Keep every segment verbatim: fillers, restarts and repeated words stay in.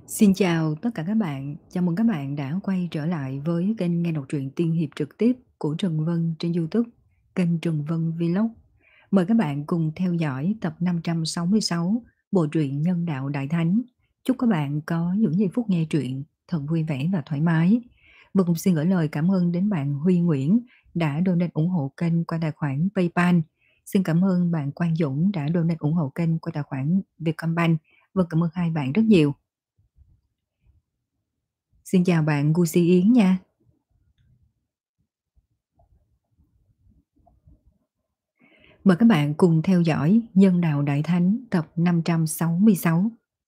Xin chào tất cả các bạn, chào mừng các bạn đã quay trở lại với kênh nghe đọc truyện tiên hiệp trực tiếp của Trần Vân trên YouTube, kênh Trần Vân Vlog. Mời các bạn cùng theo dõi tập năm trăm sáu mươi sáu bộ truyện Nhân đạo Đại Thánh. Chúc các bạn có những giây phút nghe truyện thật vui vẻ và thoải mái. Và cũng xin gửi lời cảm ơn đến bạn Huy Nguyễn đã donate ủng hộ kênh qua tài khoản PayPal. Xin cảm ơn bạn Quang Dũng đã donate ủng hộ kênh qua tài khoản Vietcombank. Vâng, cảm ơn hai bạn rất nhiều. Xin chào bạn Gucci Yến nha. Mời các bạn cùng theo dõi Nhân đạo Đại Thánh tập năm trăm sáu mươi sáu.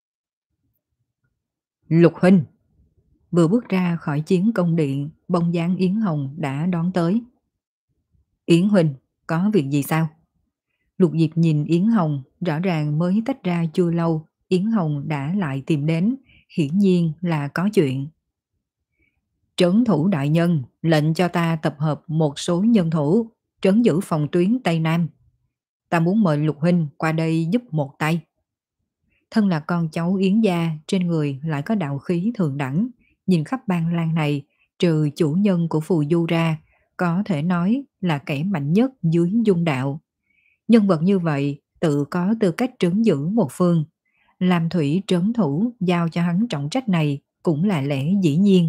Lục huynh. Vừa bước ra khỏi chiến công điện, bóng dáng Yến Hồng đã đón tới. Yến huynh, có việc gì sao? Lục Diệp nhìn Yến Hồng, rõ ràng mới tách ra chưa lâu, Yến Hồng đã lại tìm đến, hiển nhiên là có chuyện. Trấn thủ đại nhân lệnh cho ta tập hợp một số nhân thủ, trấn giữ phòng tuyến Tây Nam. Ta muốn mời Lục huynh qua đây giúp một tay. Thân là con cháu Yến gia, trên người lại có đạo khí thượng đẳng, nhìn khắp Ban Lan này, trừ chủ nhân của phù du ra, có thể nói là kẻ mạnh nhất dưới dung đạo. Nhân vật như vậy tự có tư cách trấn giữ một phương, làm thủy trấn thủ giao cho hắn trọng trách này cũng là lẽ dĩ nhiên.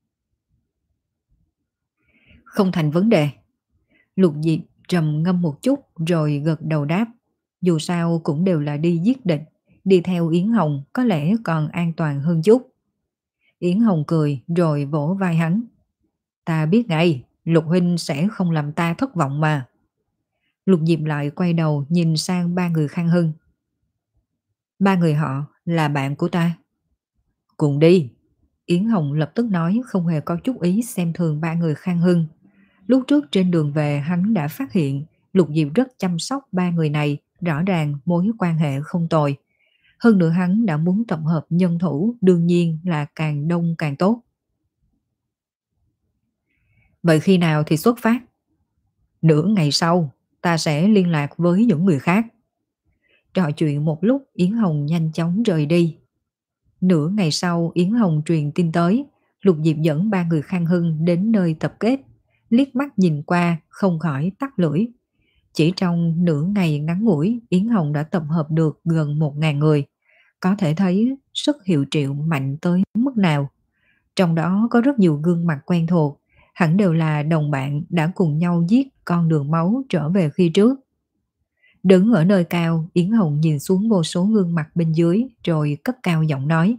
Không thành vấn đề. Lục Diệp trầm ngâm một chút rồi gật đầu đáp. Dù sao cũng đều là đi giết địch, đi theo Yến Hồng có lẽ còn an toàn hơn chút. Yến Hồng cười rồi vỗ vai hắn. Ta biết ngay, Lục huynh sẽ không làm ta thất vọng mà. Lục Diệp lại quay đầu nhìn sang ba người Khang Hưng. Ba người họ là bạn của ta. Cùng đi. Yến Hồng lập tức nói, không hề có chút ý xem thường ba người Khang Hưng. Lúc trước trên đường về hắn đã phát hiện Lục Diệp rất chăm sóc ba người này, rõ ràng mối quan hệ không tồi. Hơn nữa hắn đã muốn tập hợp nhân thủ, đương nhiên là càng đông càng tốt. Vậy khi nào thì xuất phát? Nửa ngày sau, ta sẽ liên lạc với những người khác. Trò chuyện một lúc, Yến Hồng nhanh chóng rời đi. Nửa ngày sau, Yến Hồng truyền tin tới, Lục Diệp dẫn ba người Khang Hưng đến nơi tập kết. Liếc mắt nhìn qua, không khỏi tắt lưỡi. Chỉ trong nửa ngày ngắn ngủi, Yến Hồng đã tập hợp được gần một ngàn người. Có thể thấy sức hiệu triệu mạnh tới mức nào. Trong đó có rất nhiều gương mặt quen thuộc, hẳn đều là đồng bạn đã cùng nhau giết con đường máu trở về khi trước. Đứng ở nơi cao, Yến Hồng nhìn xuống vô số gương mặt bên dưới rồi cất cao giọng nói.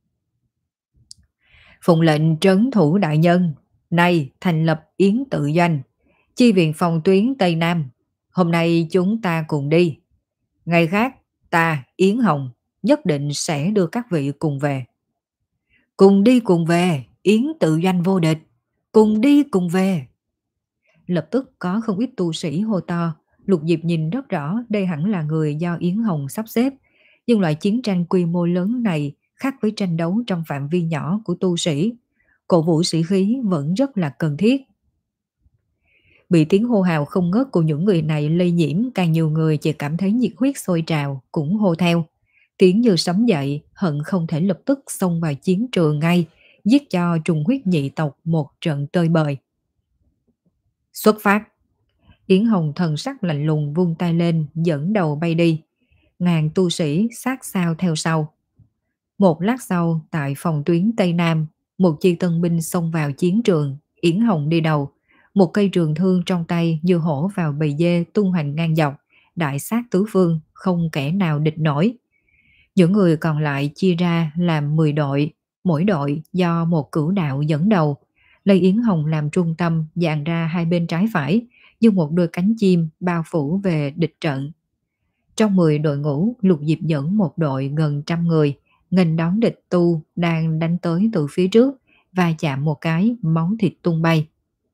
Phụng lệnh trấn thủ đại nhân, nay thành lập Yến tự doanh, chi viện phòng tuyến Tây Nam. Hôm nay chúng ta cùng đi. Ngày khác, ta, Yến Hồng, nhất định sẽ đưa các vị cùng về. Cùng đi cùng về, Yến tự doanh vô địch. Cùng đi cùng về. Lập tức có không ít tu sĩ hô to. Lục Diệp nhìn rất rõ đây hẳn là người do Yến Hồng sắp xếp. Nhưng loại chiến tranh quy mô lớn này khác với tranh đấu trong phạm vi nhỏ của tu sĩ. Cổ vũ sĩ khí vẫn rất là cần thiết. Bị tiếng hô hào không ngớt của những người này lây nhiễm, càng nhiều người chỉ cảm thấy nhiệt huyết sôi trào, cũng hô theo. Tiếng như sấm dậy, hận không thể lập tức xông vào chiến trường ngay, giết cho trùng huyết nhị tộc một trận tơi bời. Xuất phát. Yến Hồng thần sắc lạnh lùng vung tay lên, dẫn đầu bay đi. Ngàn tu sĩ sát sao theo sau. Một lát sau, tại phòng tuyến Tây Nam, một chi tân binh xông vào chiến trường, Yến Hồng đi đầu. Một cây trường thương trong tay như hổ vào bầy dê tung hoành ngang dọc, đại sát tứ phương, không kẻ nào địch nổi. Những người còn lại chia ra làm mười đội, mỗi đội do một cửu đạo dẫn đầu. Lấy Yến Hồng làm trung tâm, dàn ra hai bên trái phải, như một đôi cánh chim bao phủ về địch trận. Trong mười đội ngũ, Lục Diệp dẫn một đội gần trăm người, nghênh đón địch tu đang đánh tới từ phía trước, và chạm một cái, máu thịt tung bay.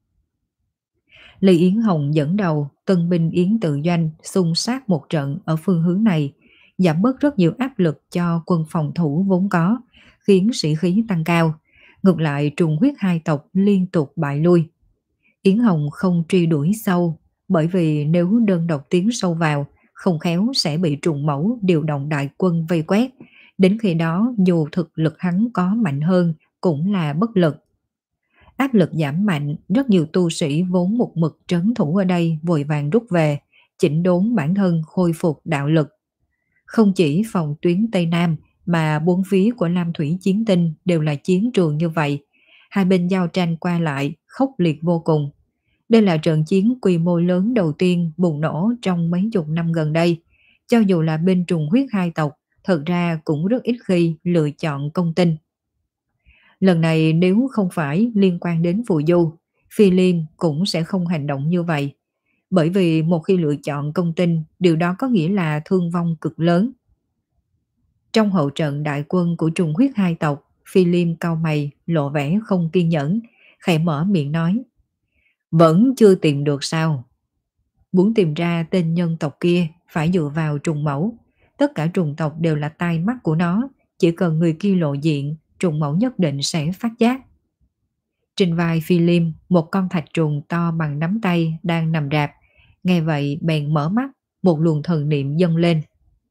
Lý Yến Hồng dẫn đầu, tân binh Yến tự doanh xung sát một trận ở phương hướng này, giảm bớt rất nhiều áp lực cho quân phòng thủ vốn có, khiến sĩ khí tăng cao. Ngược lại trùng huyết hai tộc liên tục bại lui. Yến Hồng không truy đuổi sâu, bởi vì nếu đơn độc tiến sâu vào, không khéo sẽ bị trùng mẫu điều động đại quân vây quét, Đến khi đó dù thực lực hắn có mạnh hơn cũng là bất lực. Áp lực giảm mạnh, rất nhiều tu sĩ vốn một mực trấn thủ ở đây vội vàng rút về, chỉnh đốn bản thân khôi phục đạo lực. Không chỉ phòng tuyến Tây Nam mà bốn phía của Lam Thủy Chiến Tinh đều là chiến trường như vậy. Hai bên giao tranh qua lại, khốc liệt vô cùng. Đây là trận chiến quy mô lớn đầu tiên bùng nổ trong mấy chục năm gần đây. Cho dù là bên trùng huyết hai tộc, thật ra cũng rất ít khi lựa chọn công tinh. Lần này nếu không phải liên quan đến phù du, Phi Liêm cũng sẽ không hành động như vậy. Bởi vì một khi lựa chọn công tinh, điều đó có nghĩa là thương vong cực lớn. Trong hậu trận đại quân của trùng huyết hai tộc, Phi Liêm cau mày, lộ vẻ không kiên nhẫn, khẽ mở miệng nói. Vẫn chưa tìm được sao? Muốn tìm ra tên nhân tộc kia phải dựa vào trùng mẫu. Tất cả trùng tộc đều là tai mắt của nó, chỉ cần người kia lộ diện, trùng mẫu nhất định sẽ phát giác. Trên vai Phi Liêm, một con thạch trùng to bằng nắm tay đang nằm rạp. Nghe vậy bèn mở mắt, một luồng thần niệm dâng lên.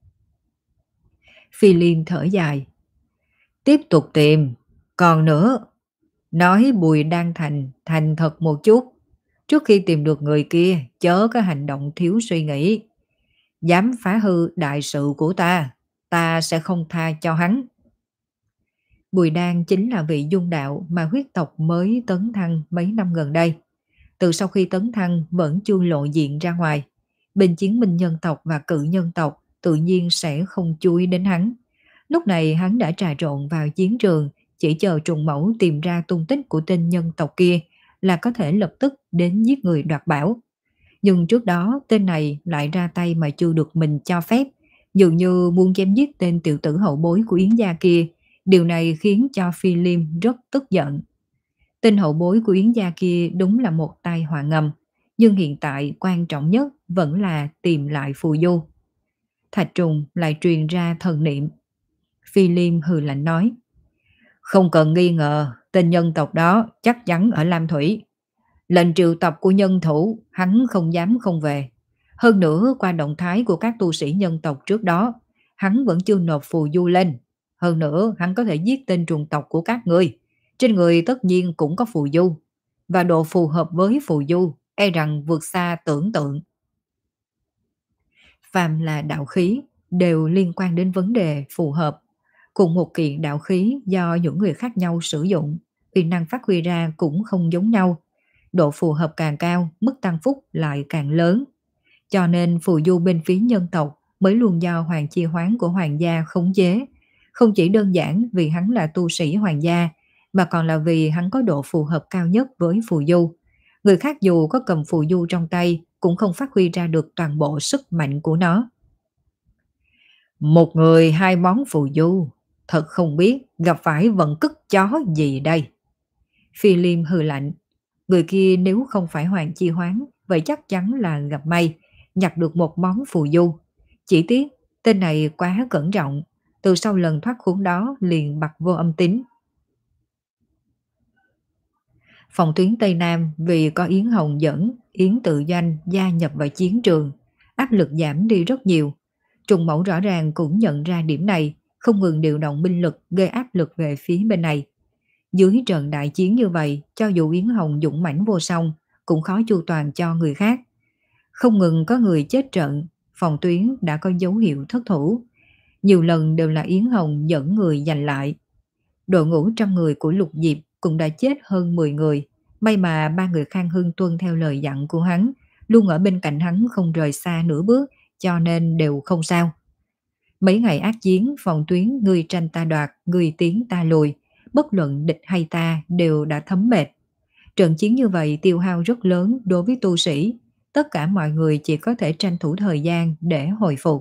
Phi Liêm thở dài. Tiếp tục tìm. Còn nữa, nói Bùi Đan Thành thành thật một chút. Trước khi tìm được người kia, chớ có hành động thiếu suy nghĩ. Dám phá hư đại sự của ta, ta sẽ không tha cho hắn. Bùi Đan chính là vị dung đạo mà huyết tộc mới tấn thăng mấy năm gần đây. Từ sau khi tấn thăng vẫn chưa lộ diện ra ngoài. Bên chiến minh nhân tộc và cự nhân tộc tự nhiên sẽ không chú ý đến hắn. Lúc này hắn đã trà trộn vào chiến trường, chỉ chờ trùng mẫu tìm ra tung tích của tên nhân tộc kia là có thể lập tức đến giết người đoạt bảo. Nhưng trước đó tên này lại ra tay mà chưa được mình cho phép, dường như muốn chém giết tên tiểu tử hậu bối của Yến gia kia. Điều này khiến cho Phi Liêm rất tức giận. Tên hậu bối của Yến gia kia đúng là một tai họa ngầm, nhưng hiện tại quan trọng nhất vẫn là tìm lại phù du. Thạch trùng lại truyền ra thần niệm. Phi Liêm hừ lạnh nói. Không cần nghi ngờ, tên nhân tộc đó chắc chắn ở Lam Thủy. Lệnh triệu tập của nhân thủ, hắn không dám không về. Hơn nữa qua động thái của các tu sĩ nhân tộc trước đó, hắn vẫn chưa nộp phù du lên. Hơn nữa hắn có thể giết tên trùng tộc của các ngươi. Trên người tất nhiên cũng có phù du. Và độ phù hợp với phù du, e rằng vượt xa tưởng tượng. Phàm là đạo khí, đều liên quan đến vấn đề phù hợp. Cùng một kiện đạo khí do những người khác nhau sử dụng, uy năng phát huy ra cũng không giống nhau. Độ phù hợp càng cao, mức tăng phúc lại càng lớn. Cho nên phù du bên phía nhân tộc mới luôn do hoàng chi hoán của hoàng gia khống chế. Không chỉ đơn giản vì hắn là tu sĩ hoàng gia, mà còn là vì hắn có độ phù hợp cao nhất với phù du. Người khác dù có cầm phù du trong tay cũng không phát huy ra được toàn bộ sức mạnh của nó. Một người hai món phù du, thật không biết gặp phải vận cất chó gì đây. Phi Liêm hừ lạnh. Người kia nếu không phải hoàng chi hoán, vậy chắc chắn là gặp may, nhặt được một món phù du. Chỉ tiếc, tên này quá cẩn trọng, từ sau lần thoát khốn đó liền bặt vô âm tín. Phòng tuyến Tây Nam vì có Yến Hồng dẫn, Yến Tự Doanh gia nhập vào chiến trường, áp lực giảm đi rất nhiều. Trùng Mẫu rõ ràng cũng nhận ra điểm này, không ngừng điều động binh lực gây áp lực về phía bên này. Dưới trận đại chiến như vậy, cho dù Yến Hồng dũng mãnh vô song, cũng khó chu toàn cho người khác. Không ngừng có người chết trận, phòng tuyến đã có dấu hiệu thất thủ. Nhiều lần đều là Yến Hồng dẫn người giành lại. Đội ngũ trăm người của Lục Diệp cũng đã chết hơn mười người. May mà ba người Khang Hưng tuân theo lời dặn của hắn, luôn ở bên cạnh hắn không rời xa nửa bước, cho nên đều không sao. Mấy ngày ác chiến, phòng tuyến người tranh ta đoạt, người tiến ta lùi, bất luận địch hay ta đều đã thấm mệt. Trận chiến như vậy tiêu hao rất lớn đối với tu sĩ, tất cả mọi người chỉ có thể tranh thủ thời gian để hồi phục.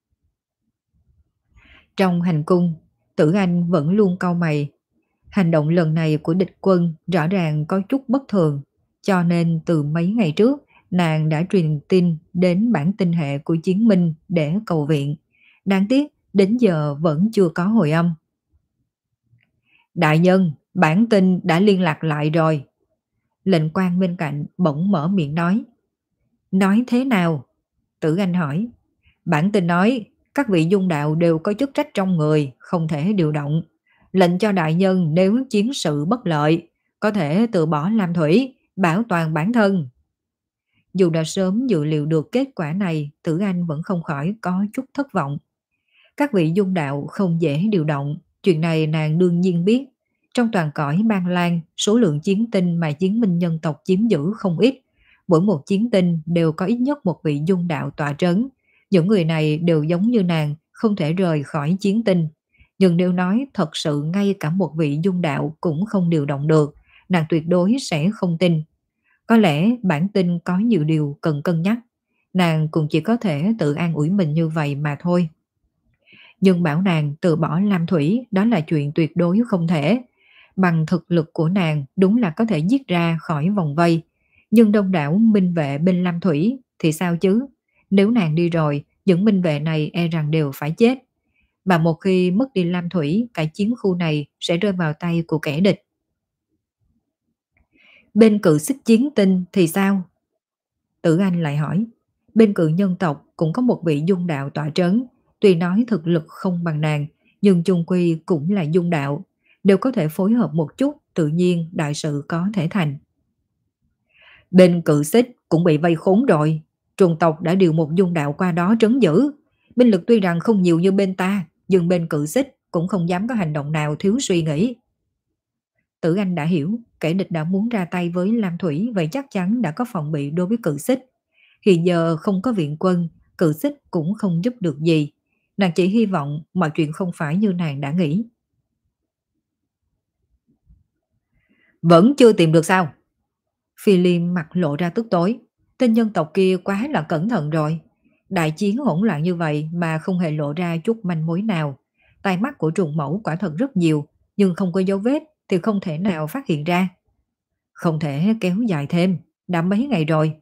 Trong hành cung, Tử Anh vẫn luôn cau mày. Hành động lần này của địch quân rõ ràng có chút bất thường, cho nên từ mấy ngày trước, nàng đã truyền tin đến bản tinh hệ của Chiến Minh để cầu viện. Đáng tiếc, đến giờ vẫn chưa có hồi âm. Đại nhân, bản tin đã liên lạc lại rồi. Lệnh quan bên cạnh bỗng mở miệng nói. Nói thế nào? Tử Anh hỏi. Bản tin nói, Các vị dung đạo đều có chức trách trong người, không thể điều động. Lệnh cho đại nhân nếu chiến sự bất lợi, có thể từ bỏ làm thủy, bảo toàn bản thân. Dù đã sớm dự liệu được kết quả này, Tử Anh vẫn không khỏi có chút thất vọng. Các vị dung đạo không dễ điều động, chuyện này nàng đương nhiên biết. Trong toàn cõi Ban Lan, số lượng chiến tinh mà chiến binh nhân tộc chiếm giữ không ít. Mỗi một chiến tinh đều có ít nhất một vị dung đạo tọa trấn. Những người này đều giống như nàng, không thể rời khỏi chiến tinh. Nhưng nếu nói thật sự ngay cả một vị dung đạo cũng không điều động được, nàng tuyệt đối sẽ không tin. Có lẽ bản tin có nhiều điều cần cân nhắc. Nàng cũng chỉ có thể tự an ủi mình như vậy mà thôi. Nhưng bảo nàng từ bỏ Lam Thủy đó là chuyện tuyệt đối không thể. Bằng thực lực của nàng đúng là có thể giết ra khỏi vòng vây. Nhưng đông đảo minh vệ bên Lam Thủy thì sao chứ? Nếu nàng đi rồi, những minh vệ này e rằng đều phải chết. Và một khi mất đi Lam Thủy, cả chiến khu này sẽ rơi vào tay của kẻ địch. Bên cự xích chiến tinh thì sao? Tử Anh lại hỏi. Bên cự nhân tộc cũng có một vị dung đạo tọa trấn. Tuy nói thực lực không bằng nàng, nhưng chung quy cũng là dung đạo. Đều có thể phối hợp một chút, tự nhiên đại sự có thể thành. Bên cự xích cũng bị vây khốn rồi. Trùng tộc đã điều một dung đạo qua đó trấn giữ. Binh lực tuy rằng không nhiều như bên ta, nhưng bên cự xích cũng không dám có hành động nào thiếu suy nghĩ. Tử Anh đã hiểu, kẻ địch đã muốn ra tay với Lam Thủy, vậy chắc chắn đã có phòng bị đối với cự xích. Hiện giờ không có viện quân, cự xích cũng không giúp được gì. Nàng chỉ hy vọng mọi chuyện không phải như nàng đã nghĩ. Vẫn chưa tìm được sao? Phi Liêm mặt lộ ra tức tối. Tên nhân tộc kia quá là cẩn thận rồi. Đại chiến hỗn loạn như vậy mà không hề lộ ra chút manh mối nào. Tai mắt của trùng mẫu quả thật rất nhiều, nhưng không có dấu vết thì không thể nào phát hiện ra. Không thể kéo dài thêm, đã mấy ngày rồi.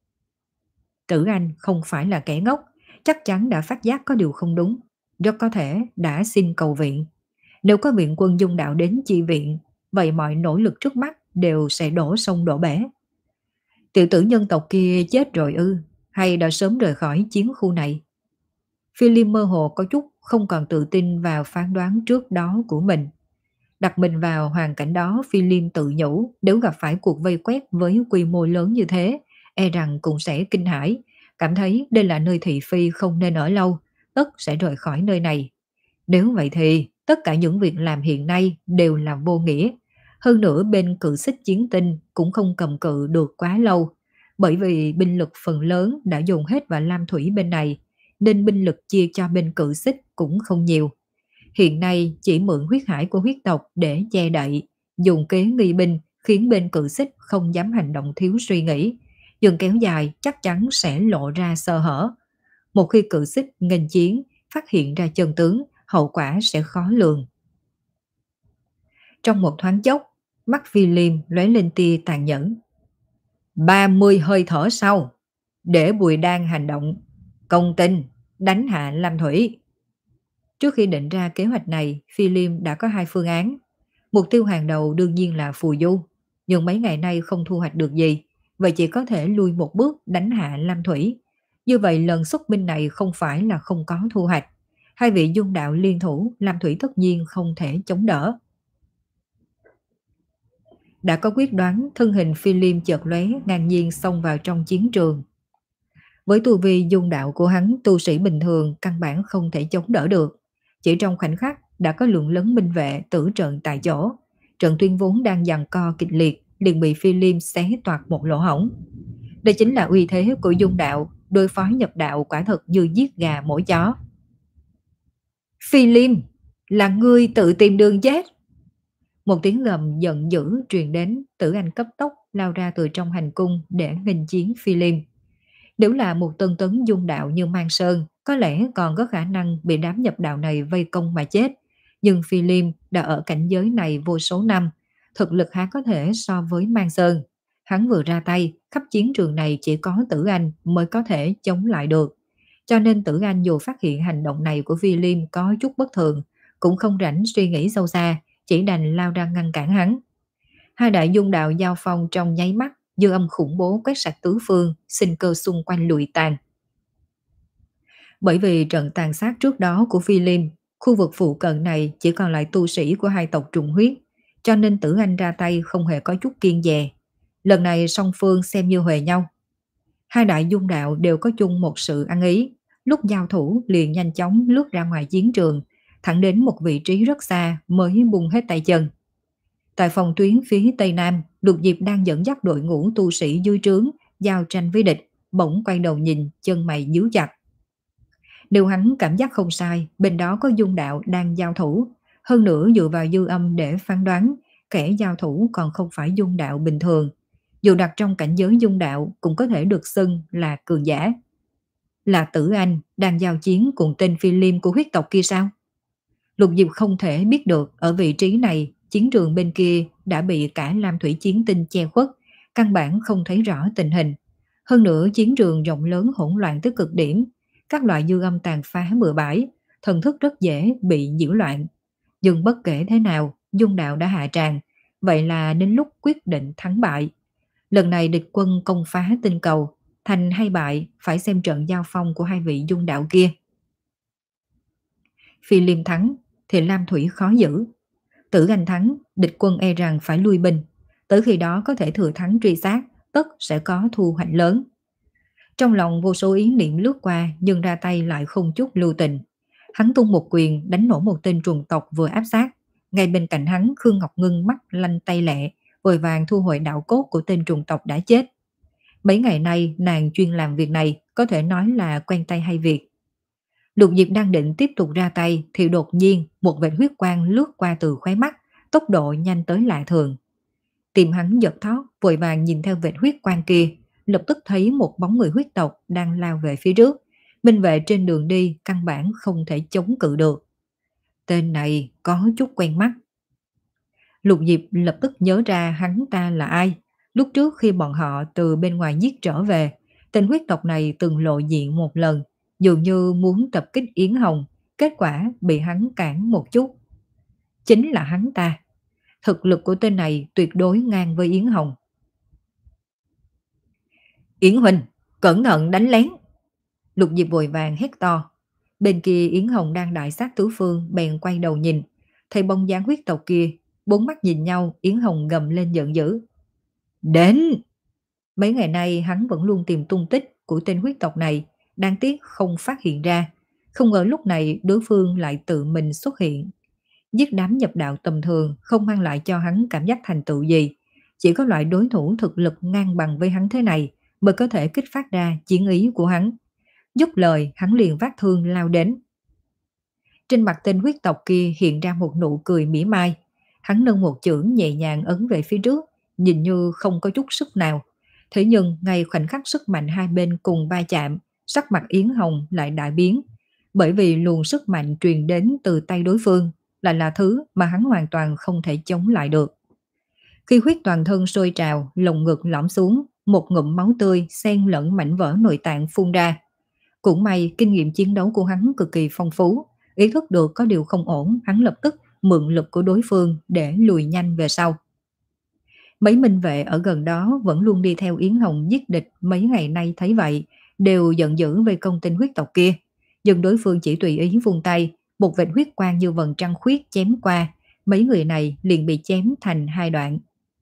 Tử Anh không phải là kẻ ngốc, chắc chắn đã phát giác có điều không đúng. Rất có thể đã xin cầu viện. Nếu có viện quân dung đạo đến chi viện, vậy mọi nỗ lực trước mắt đều sẽ đổ sông đổ bể. Tiểu tử nhân tộc kia chết rồi ư, hay đã sớm rời khỏi chiến khu này? Philip mơ hồ có chút không còn tự tin vào phán đoán trước đó của mình. Đặt mình vào hoàn cảnh đó, Philip tự nhủ nếu gặp phải cuộc vây quét với quy mô lớn như thế, e rằng cũng sẽ kinh hãi, cảm thấy đây là nơi thị phi không nên ở lâu, tất sẽ rời khỏi nơi này. Nếu vậy thì tất cả những việc làm hiện nay đều là vô nghĩa. Hơn nữa bên cự xích chiến tinh cũng không cầm cự được quá lâu, bởi vì binh lực phần lớn đã dùng hết vào Lam Thủy bên này, nên binh lực chia cho bên cự xích cũng không nhiều. Hiện nay chỉ mượn huyết hải của huyết tộc để che đậy, dùng kế nghi binh khiến bên cự xích không dám hành động thiếu suy nghĩ. Dần kéo dài chắc chắn sẽ lộ ra sơ hở. Một khi cự xích nghênh chiến, phát hiện ra chân tướng, hậu quả sẽ khó lường. Trong một thoáng chốc, mắt Phi Liêm lóe lên tia tàn nhẫn. ba mươi hơi thở sau, để Bùi Đan hành động, công tinh, đánh hạ Lam Thủy. Trước khi định ra kế hoạch này, Phi Liêm đã có hai phương án. Mục tiêu hàng đầu đương nhiên là phù du, nhưng mấy ngày nay không thu hoạch được gì, vậy chỉ có thể lui một bước đánh hạ Lam Thủy. Như vậy lần xuất binh này không phải là không có thu hoạch. Hai vị dung đạo liên thủ, Lam Thủy tất nhiên không thể chống đỡ. Đã có quyết đoán, thân hình Phi Liêm chợt lóe ngang nhiên xông vào trong chiến trường. Với tu vi dung đạo của hắn, tu sĩ bình thường căn bản không thể chống đỡ được. Chỉ trong khoảnh khắc đã có lượng lớn binh vệ tử trận tại chỗ. Trận tuyên vốn đang giằng co kịch liệt liền bị Phi Liêm xé toạc một lỗ hổng. Đây chính là uy thế của dung đạo, đối phó nhập đạo quả thật như giết gà mổ chó. Phi Liêm, là ngươi tự tìm đường chết. Một tiếng gầm giận dữ truyền đến, Tử Anh cấp tốc lao ra từ trong hành cung để nghênh chiến Phi Liêm. Nếu là một tân tấn dung đạo như Mang Sơn, có lẽ còn có khả năng bị đám nhập đạo này vây công mà chết. Nhưng Phi Liêm đã ở cảnh giới này vô số năm, thực lực há có thể so với Mang Sơn. Hắn vừa ra tay, khắp chiến trường này chỉ có Tử Anh mới có thể chống lại được. Cho nên Tử Anh dù phát hiện hành động này của Phi Liêm có chút bất thường, cũng không rảnh suy nghĩ sâu xa, chỉ đành lao ra ngăn cản hắn. Hai đại dung đạo giao phong trong nháy mắt, dư âm khủng bố quét sạch tứ phương, sinh cơ xung quanh lụi tàn. Bởi vì trận tàn sát trước đó của Phi Liêm, khu vực phụ cận này chỉ còn lại tu sĩ của hai tộc trùng huyết, cho nên Tử Anh ra tay không hề có chút kiêng dè. Lần này song phương xem như huề nhau. Hai đại dung đạo đều có chung một sự ăn ý, lúc giao thủ liền nhanh chóng lướt ra ngoài chiến trường, thẳng đến một vị trí rất xa mới bung hết tay chân. Tại phòng tuyến phía tây nam, Lục Diệp đang dẫn dắt đội ngũ tu sĩ dưới trướng giao tranh với địch, bỗng quay đầu nhìn, chân mày nhíu chặt. Nếu hắn cảm giác không sai, bên đó có dung đạo đang giao thủ, hơn nữa dựa vào dư âm để phán đoán, kẻ giao thủ còn không phải dung đạo bình thường, dù đặt trong cảnh giới dung đạo cũng có thể được xưng là cường giả. Là Tử Anh đang giao chiến cùng tên Phi Liêm của huyết tộc kia sao? Lục Diệp không thể biết được ở vị trí này chiến trường bên kia đã bị cả Lam Thủy Chiến Tinh che khuất, căn bản không thấy rõ tình hình. Hơn nữa chiến trường rộng lớn hỗn loạn tới cực điểm, các loại dư âm tàn phá bừa bãi, thần thức rất dễ bị nhiễu loạn. Nhưng bất kể thế nào, dung đạo đã hạ tràng, vậy là đến lúc quyết định thắng bại. Lần này địch quân công phá tinh cầu, thành hay bại phải xem trận giao phong của hai vị dung đạo kia. Phi Liêm thắng thì Lam Thủy khó giữ. Tử Anh thắng, địch quân e rằng phải lui binh. Tới khi đó có thể thừa thắng truy sát, tất sẽ có thu hoạch lớn. Trong lòng vô số ý niệm lướt qua nhưng ra tay lại không chút lưu tình. Hắn tung một quyền đánh nổ một tên trùng tộc vừa áp sát. Ngay bên cạnh hắn Khương Ngọc Ngân mắt lanh tay lẹ, vội vàng thu hồi đạo cốt của tên trùng tộc đã chết. Mấy ngày nay nàng chuyên làm việc này, có thể nói là quen tay hay việc. Lục Diệp đang định tiếp tục ra tay thì đột nhiên một vệt huyết quang lướt qua từ khóe mắt, tốc độ nhanh tới lạ thường. Tim hắn giật thót, vội vàng nhìn theo vệt huyết quang kia, lập tức thấy một bóng người huyết tộc đang lao về phía trước. Binh vệ trên đường đi căn bản không thể chống cự được. Tên này có chút quen mắt. Lục Diệp lập tức nhớ ra hắn ta là ai. Lúc trước khi bọn họ từ bên ngoài giết trở về, tên huyết tộc này từng lộ diện một lần, dường như muốn tập kích Yến Hồng, kết quả bị hắn cản một chút. Chính là hắn ta. Thực lực của tên này tuyệt đối ngang với Yến Hồng. Yến Huynh, cẩn thận đánh lén. Lục Diệp vội vàng hét to. Bên kia Yến Hồng đang đại sát tứ phương bèn quay đầu nhìn. Thấy bóng dáng huyết tộc kia, bốn mắt nhìn nhau, Yến Hồng gầm lên giận dữ. Đến! Mấy ngày nay hắn vẫn luôn tìm tung tích của tên huyết tộc này, đáng tiếc không phát hiện ra. Không ngờ lúc này đối phương lại tự mình xuất hiện. Giết đám nhập đạo tầm thường không mang lại cho hắn cảm giác thành tựu gì. Chỉ có loại đối thủ thực lực ngang bằng với hắn thế này mới có thể kích phát ra chiến ý của hắn. Dứt lời hắn liền vác thương lao đến. Trên mặt tên huyết tộc kia hiện ra một nụ cười mỉa mai. Hắn nâng một chưởng nhẹ nhàng ấn về phía trước, nhìn như không có chút sức nào. Thế nhưng ngay khoảnh khắc sức mạnh hai bên cùng va chạm, sắc mặt Yến Hồng lại đại biến. Bởi vì luồng sức mạnh truyền đến từ tay đối phương lại là thứ mà hắn hoàn toàn không thể chống lại được. Khi huyết toàn thân sôi trào, lồng ngực lõm xuống, một ngụm máu tươi xen lẫn mảnh vỡ nội tạng phun ra. Cũng may kinh nghiệm chiến đấu của hắn cực kỳ phong phú, ý thức được có điều không ổn, hắn lập tức mượn lực của đối phương để lùi nhanh về sau. Mấy minh vệ ở gần đó vẫn luôn đi theo Yến Hồng giết địch mấy ngày nay thấy vậy, đều giận dữ về công tên huyết tộc kia. Nhưng đối phương chỉ tùy ý vung tay, một vệt huyết quang như vầng trăng khuyết chém qua, mấy người này liền bị chém thành hai đoạn.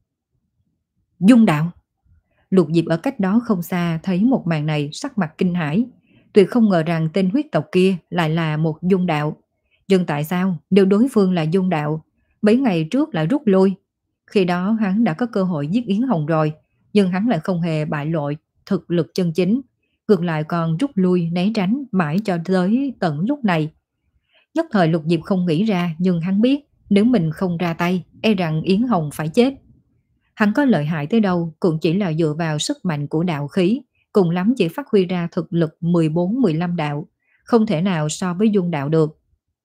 Dung đạo! Lục Diệp ở cách đó không xa thấy một màn này sắc mặt kinh hãi. Tuyệt không ngờ rằng tên huyết tộc kia lại là một dung đạo. Nhưng tại sao nếu đối phương là dung đạo, mấy ngày trước lại rút lui? Khi đó hắn đã có cơ hội giết Yến Hồng rồi, nhưng hắn lại không hề bại lộ thực lực chân chính. Ngược lại còn rút lui né tránh mãi cho tới tận lúc này. Nhất thời Lục Diệp không nghĩ ra, nhưng hắn biết nếu mình không ra tay, e rằng Yến Hồng phải chết. Hắn có lợi hại tới đâu cũng chỉ là dựa vào sức mạnh của đạo khí, cùng lắm chỉ phát huy ra thực lực mười bốn mười lăm đạo, không thể nào so với dung đạo được.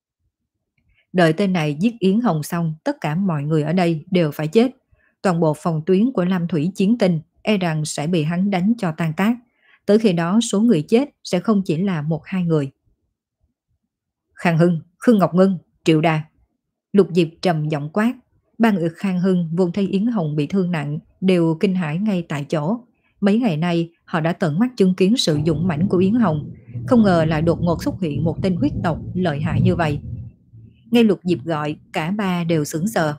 Đợi tên này giết Yến Hồng xong, tất cả mọi người ở đây đều phải chết. Toàn bộ phòng tuyến của Lam Thủy Chiến Tinh e rằng sẽ bị hắn đánh cho tan tác. Tới khi đó số người chết sẽ không chỉ là một hai người. Khang Hưng, Khương Ngọc Ngân, Triệu Đà. Lục Diệp trầm giọng quát. Ba người Khang Hưng vốn thấy Yến Hồng bị thương nặng đều kinh hãi ngay tại chỗ. Mấy ngày nay họ đã tận mắt chứng kiến sự dũng mãnh của Yến Hồng, Không ngờ lại đột ngột xuất hiện một tên huyết tộc lợi hại như vậy. Nghe Lục Diệp gọi, cả ba đều sững sờ.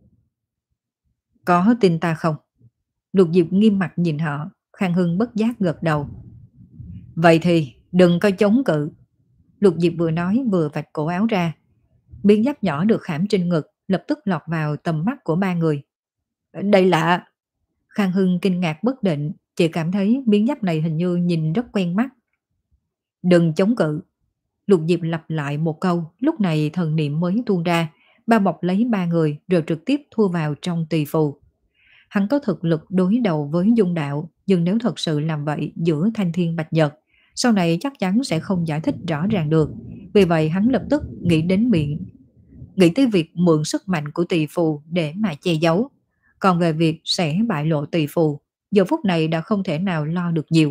Có tin ta không? Lục Diệp nghiêm mặt nhìn họ, Khang Hưng bất giác gật đầu. Vậy thì đừng có chống cự. Lục Diệp vừa nói vừa vạch cổ áo ra. Miếng giáp nhỏ được khảm trên ngực lập tức lọt vào tầm mắt của ba người. Đây là... Khang Hưng kinh ngạc bất định, chỉ cảm thấy miếng giáp này hình như nhìn rất quen mắt. Đừng chống cự. Lục Diệp lặp lại một câu, lúc này thần niệm mới tuôn ra, bao bọc lấy ba người rồi trực tiếp thu vào trong tỳ phù. Hắn có thực lực đối đầu với Dung Đạo, nhưng nếu thật sự làm vậy giữa Thanh Thiên Bạch Nhật, sau này chắc chắn sẽ không giải thích rõ ràng được. Vì vậy hắn lập tức nghĩ đến miệng, nghĩ tới việc mượn sức mạnh của tỳ phù để mà che giấu. Còn về việc sẽ bại lộ tỳ phù, giờ phút này đã không thể nào lo được nhiều.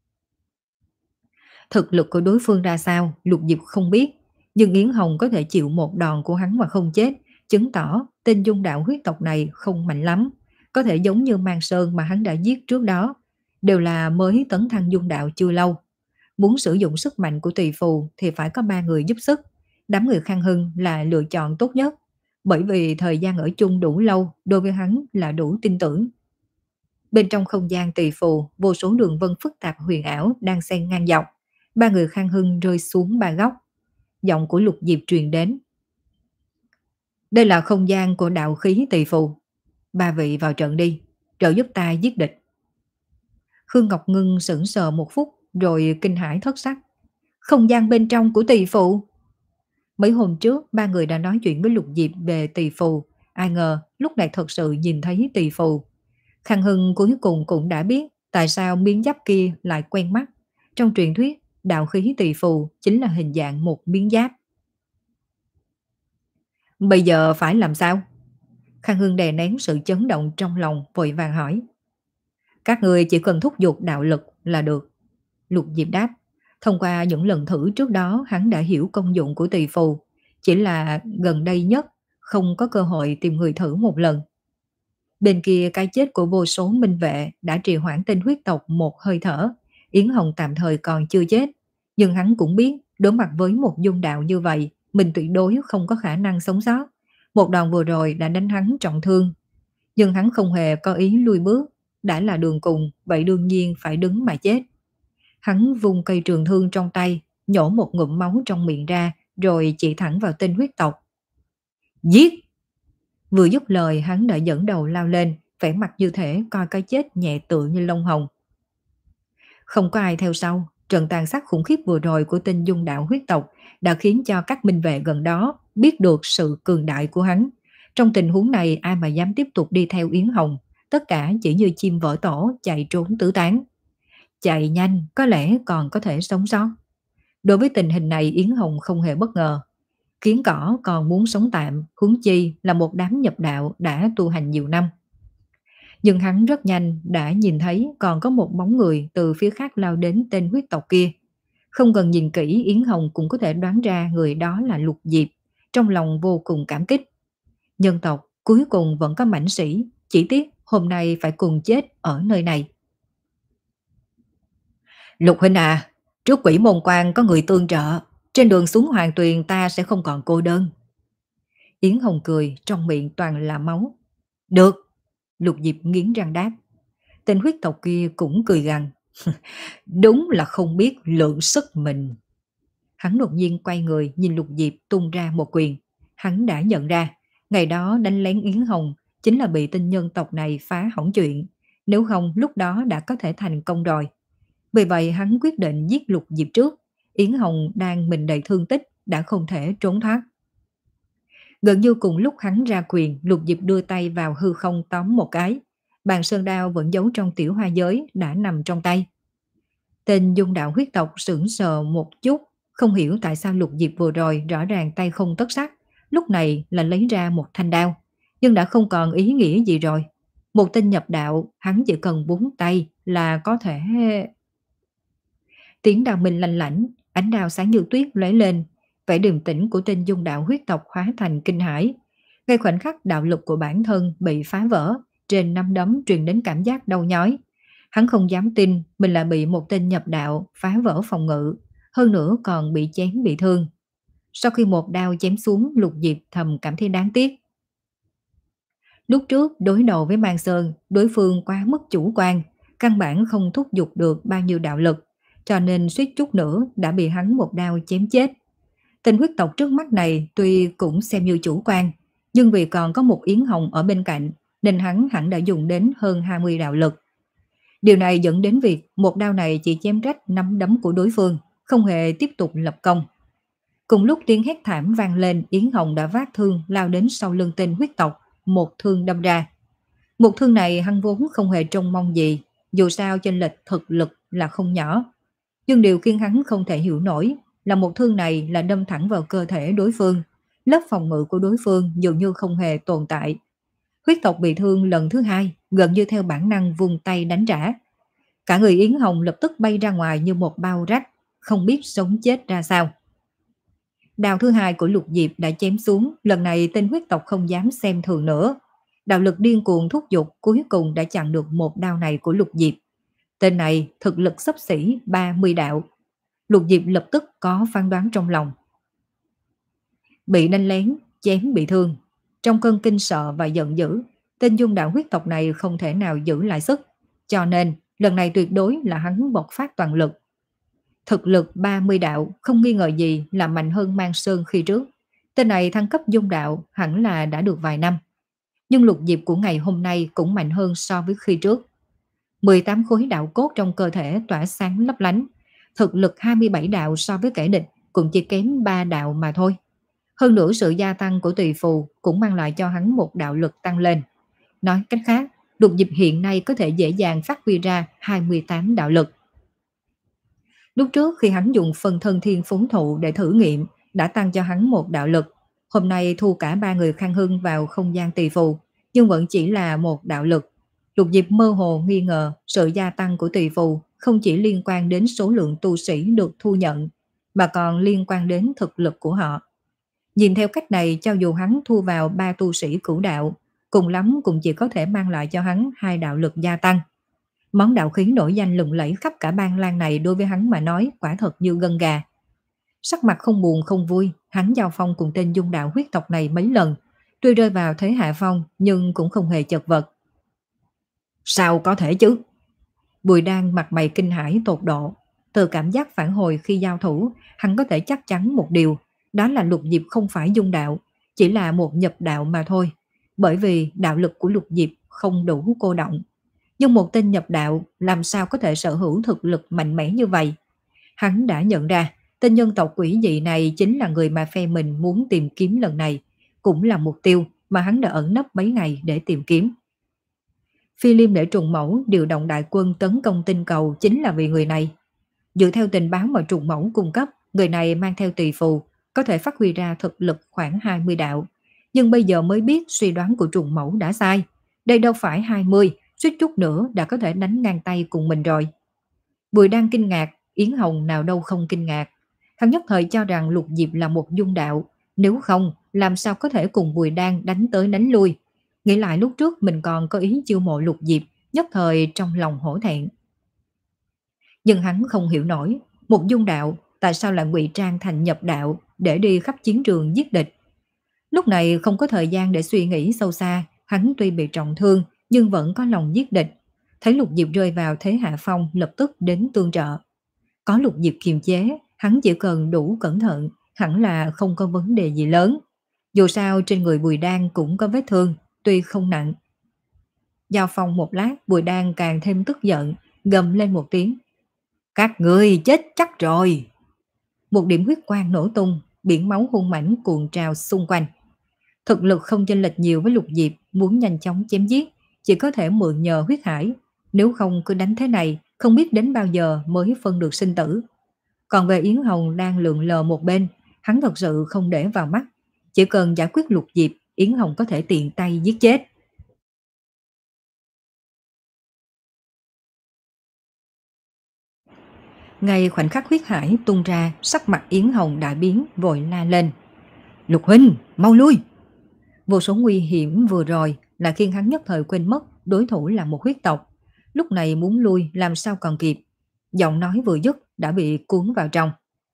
Thực lực của đối phương ra sao, Lục Diệp không biết, nhưng Yến Hồng có thể chịu một đòn của hắn mà không chết, chứng tỏ tên Dung Đạo huyết tộc này không mạnh lắm. Có thể giống như Mang Sơn mà hắn đã giết trước đó, đều là mới tấn thăng Dung Đạo chưa lâu. Muốn sử dụng sức mạnh của tỳ phù thì phải có ba người giúp sức. Đám người Khang Hưng là lựa chọn tốt nhất, bởi vì thời gian ở chung đủ lâu đối với hắn là đủ tin tưởng. Bên trong không gian tỳ phù, vô số đường vân phức tạp huyền ảo đang xen ngang dọc. Ba người Khang Hưng rơi xuống ba góc. Giọng của Lục Diệp truyền đến. Đây là không gian của đạo khí tỳ phù. Ba vị vào trận đi, trợ giúp ta giết địch. Khương Ngọc Ngân sững sờ một phút rồi kinh hãi thất sắc. Không gian bên trong của tỳ phù. Mấy hôm trước ba người đã nói chuyện với Lục Diệp về tỳ phù, ai ngờ lúc này thật sự nhìn thấy tỳ phù. Khang Hưng cuối cùng cũng đã biết tại sao miếng giáp kia lại quen mắt. Trong truyền thuyết, đạo khí tỳ phù chính là hình dạng một miếng giáp. Bây giờ phải làm sao? Khang Hưng đè nén sự chấn động trong lòng, vội vàng hỏi. Các người chỉ cần thúc giục đạo lực là được. Lục Diệp đáp. Thông qua những lần thử trước đó hắn đã hiểu công dụng của tỳ phù, chỉ là gần đây nhất không có cơ hội tìm người thử một lần. Bên kia cái chết của vô số minh vệ đã trì hoãn tên huyết tộc một hơi thở. Yến Hồng tạm thời còn chưa chết, nhưng hắn cũng biết đối mặt với một Dung Đạo như vậy, mình tuyệt đối không có khả năng sống sót. Một đòn vừa rồi đã đánh hắn trọng thương, nhưng hắn không hề có ý lui bước, đã là đường cùng, vậy đương nhiên phải đứng mà chết. Hắn vung cây trường thương trong tay, nhổ một ngụm máu trong miệng ra, rồi chỉ thẳng vào tên huyết tộc. Giết! Vừa dứt lời hắn đã dẫn đầu lao lên, vẻ mặt như thể coi cái chết nhẹ tựa như lông hồng. Không có ai theo sau, trận tàn sát khủng khiếp vừa rồi của tên Dung Đạo huyết tộc đã khiến cho các minh vệ gần đó biết được sự cường đại của hắn. Trong tình huống này ai mà dám tiếp tục đi theo Yến Hồng, tất cả chỉ như chim vỡ tổ chạy trốn tứ tán. Chạy nhanh có lẽ còn có thể sống sót. Đối với tình hình này Yến Hồng không hề bất ngờ. Kiến cỏ còn muốn sống tạm, huống chi là một đám nhập đạo đã tu hành nhiều năm. Nhưng hắn rất nhanh đã nhìn thấy còn có một bóng người từ phía khác lao đến tên huyết tộc kia. Không cần nhìn kỹ Yến Hồng cũng có thể đoán ra người đó là Lục Diệp, trong lòng vô cùng cảm kích. Nhân tộc cuối cùng vẫn có mãnh sĩ, chỉ tiếc hôm nay phải cùng chết ở nơi này. Lục huynh à, trước Quỷ Môn Quan có người tương trợ, trên đường xuống Hoàng Tuyền ta sẽ không còn cô đơn. Yến Hồng cười, trong miệng toàn là máu. Được, Lục Diệp nghiến răng đáp. Tên huyết tộc kia cũng cười gằn. Đúng là không biết lượng sức mình. Hắn đột nhiên quay người nhìn Lục Diệp tung ra một quyền. Hắn đã nhận ra, ngày đó đánh lén Yến Hồng chính là bị tên nhân tộc này phá hỏng chuyện. Nếu không lúc đó đã có thể thành công rồi. Vì vậy hắn quyết định giết Lục Diệp trước. Yến Hồng đang mình đầy thương tích, đã không thể trốn thoát. Gần như cùng lúc hắn ra quyền, Lục Diệp đưa tay vào hư không tóm một cái. Bàn sơn đao vẫn giấu trong tiểu hoa giới đã nằm trong tay. Tên Dung Đạo huyết tộc sững sờ một chút, không hiểu tại sao Lục Diệp vừa rồi rõ ràng tay không tất sắt, lúc này là lấy ra một thanh đao, nhưng đã không còn ý nghĩa gì rồi. Một tên nhập đạo, hắn chỉ cần búng tay là có thể... Tiếng đao minh lanh lảnh, ánh đao sáng như tuyết lóe lên, vẻ điềm tĩnh của tên Dung Đạo huyết tộc hóa thành kinh hãi. Ngay khoảnh khắc đạo lực của bản thân bị phá vỡ, trên nắm đấm truyền đến cảm giác đau nhói. Hắn không dám tin mình lại bị một tên nhập đạo phá vỡ phòng ngự, hơn nữa còn bị chém bị thương. Sau khi một đao chém xuống, Lục Diệp thầm cảm thấy đáng tiếc. Lúc trước đối đầu với Mang Sơn, đối phương quá mức chủ quan, căn bản không thúc giục được bao nhiêu đạo lực, cho nên suýt chút nữa đã bị hắn một đao chém chết. Tên huyết tộc trước mắt này tuy cũng xem như chủ quan, nhưng vì còn có một Yến Hồng ở bên cạnh, nên hắn hẳn đã dùng đến hơn hai mươi đạo lực. Điều này dẫn đến việc một đao này chỉ chém rách nắm đấm của đối phương, không hề tiếp tục lập công. Cùng lúc tiếng hét thảm vang lên, Yến Hồng đã vác thương lao đến sau lưng tên huyết tộc, một thương đâm ra. Một thương này hắn vốn không hề trông mong gì, dù sao chênh lệch thực lực là không nhỏ. Nhưng điều khiến hắn không thể hiểu nổi là một thương này là đâm thẳng vào cơ thể đối phương. Lớp phòng ngự của đối phương dường như không hề tồn tại. Huyết tộc bị thương lần thứ hai, gần như theo bản năng vung tay đánh trả. Cả người Yến Hồng lập tức bay ra ngoài như một bao rách, không biết sống chết ra sao. Đao thứ hai của Lục Diệp đã chém xuống, lần này tên huyết tộc không dám xem thường nữa. Đạo lực điên cuồng thúc giục cuối cùng đã chặn được một đao này của Lục Diệp. Tên này thực lực xấp xỉ ba mươi đạo. Lục Diệp lập tức có phán đoán trong lòng. Bị đánh lén, chém bị thương. Trong cơn kinh sợ và giận dữ, tên dung đạo huyết tộc này không thể nào giữ lại sức. Cho nên, lần này tuyệt đối là hắn bộc phát toàn lực. Thực lực ba mươi đạo không nghi ngờ gì là mạnh hơn Mang Sơn khi trước. Tên này thăng cấp dung đạo hẳn là đã được vài năm. Nhưng Lục Diệp của ngày hôm nay cũng mạnh hơn so với khi trước. mười tám khối đạo cốt trong cơ thể tỏa sáng lấp lánh. Thực lực hai mươi bảy đạo so với kẻ địch cũng chỉ kém ba đạo mà thôi. Hơn nữa sự gia tăng của tùy phù cũng mang lại cho hắn một đạo lực tăng lên. Nói cách khác, Lục Diệp hiện nay có thể dễ dàng phát huy ra hai mươi tám đạo lực. Lúc trước khi hắn dùng phần thân thiên phú thụ để thử nghiệm, đã tăng cho hắn một đạo lực. Hôm nay thu cả ba người Khang Hưng vào không gian tỳ phù, nhưng vẫn chỉ là một đạo lực. Lục Diệp mơ hồ nghi ngờ sự gia tăng của tỳ phù không chỉ liên quan đến số lượng tu sĩ được thu nhận, mà còn liên quan đến thực lực của họ. Nhìn theo cách này, cho dù hắn thu vào ba tu sĩ cửu đạo, cùng lắm cũng chỉ có thể mang lại cho hắn hai đạo lực gia tăng. Món đạo khí nổi danh lừng lẫy khắp cả Ban Lan này đối với hắn mà nói quả thật như gân gà. Sắc mặt không buồn không vui, hắn giao phong cùng tên dung đạo huyết tộc này mấy lần, tuy rơi vào thế hạ phong nhưng cũng không hề chật vật. Sao có thể chứ? Bùi Đan mặt mày kinh hãi tột độ. Từ cảm giác phản hồi khi giao thủ, hắn có thể chắc chắn một điều, đó là Lục Diệp không phải dung đạo, chỉ là một nhập đạo mà thôi. Bởi vì đạo lực của Lục Diệp không đủ cô động. Nhưng một tên nhập đạo làm sao có thể sở hữu thực lực mạnh mẽ như vậy? Hắn đã nhận ra tên nhân tộc quỷ dị này chính là người mà phe mình muốn tìm kiếm lần này, cũng là mục tiêu mà hắn đã ẩn nấp mấy ngày để tìm kiếm. Phi Liêm để Trùng Mẫu điều động đại quân tấn công tinh cầu chính là vì người này. Dựa theo tình báo mà Trùng Mẫu cung cấp, người này mang theo tỳ phù, có thể phát huy ra thực lực khoảng hai mươi đạo. Nhưng bây giờ mới biết suy đoán của Trùng Mẫu đã sai. Đây đâu phải hai mươi, suýt chút nữa đã có thể đánh ngang tay cùng mình rồi. Bùi Đan kinh ngạc, Yến Hồng nào đâu không kinh ngạc. Hắn nhất thời cho rằng Lục Diệp là một dung đạo, nếu không làm sao có thể cùng Bùi Đan đánh tới đánh lui. Nghĩ lại lúc trước mình còn có ý chiêu mộ Lục Diệp, nhất thời trong lòng hổ thẹn. Nhưng hắn không hiểu nổi, một dung đạo tại sao lại ngụy trang thành nhập đạo để đi khắp chiến trường giết địch. Lúc này không có thời gian để suy nghĩ sâu xa, hắn tuy bị trọng thương nhưng vẫn có lòng giết địch. Thấy Lục Diệp rơi vào thế hạ phong lập tức đến tương trợ. Có Lục Diệp kiềm chế, hắn chỉ cần đủ cẩn thận, hẳn là không có vấn đề gì lớn. Dù sao trên người Bùi Đan cũng có vết thương, tuy không nặng. Giao phong một lát, Bùi Đan càng thêm tức giận, gầm lên một tiếng. Các ngươi chết chắc rồi. Một điểm huyết quang nổ tung, biển máu hung mãnh cuồn trào xung quanh. Thực lực không chênh lệch nhiều với Lục Diệp, muốn nhanh chóng chém giết, chỉ có thể mượn nhờ huyết hải. Nếu không cứ đánh thế này, không biết đến bao giờ mới phân được sinh tử. Còn về Yến Hồng đang lượn lờ một bên, hắn thật sự không để vào mắt. Chỉ cần giải quyết Lục Diệp, Yến Hồng có thể tiện tay giết chết. Ngay khoảnh khắc huyết hải tung ra, sắc mặt Yến Hồng đại biến, vội la lên. Lục huynh, mau lui! Vô số nguy hiểm vừa rồi là khiến hắn nhất thời quên mất đối thủ là một huyết tộc. Lúc này muốn lui làm sao còn kịp. Giọng nói vừa dứt đã bị cuốn vào trong.